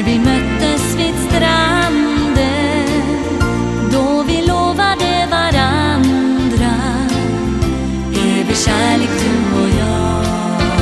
vi möttes vid stranden, då vi lovade varandra evig kärlek, du och jag.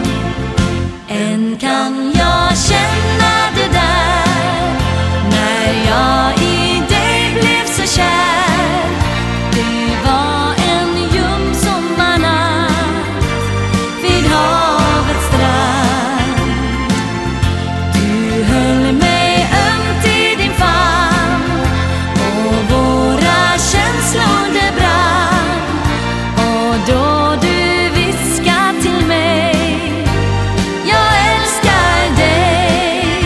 Än kan jag känna det där, när jag i dig blev så kär. Det var en ljum sommarnatt vid havets strand. Du höll mig ömt i din famn och våra känslor det brann. Och då du viskade till mig, jag älskar dig.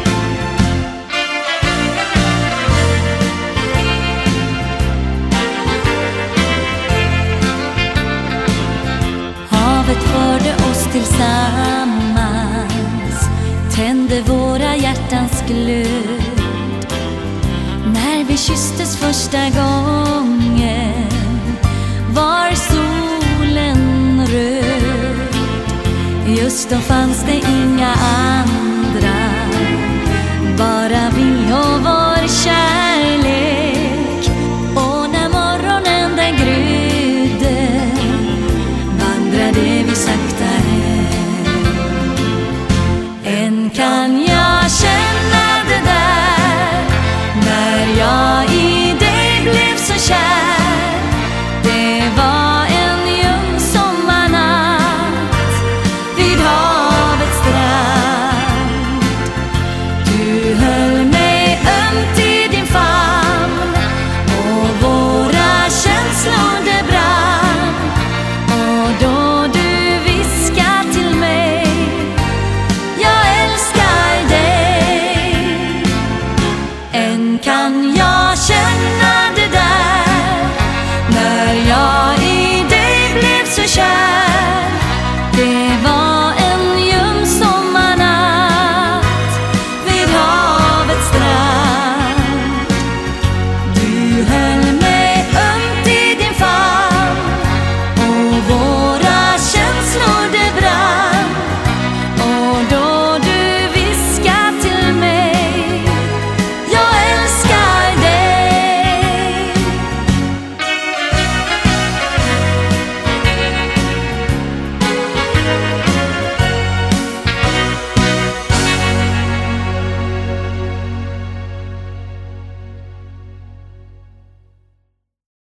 Havet förde oss tillsammans, tände våra hjärtans glöd. När vi kysstes första gången var solen röd. Just då fanns det inga andra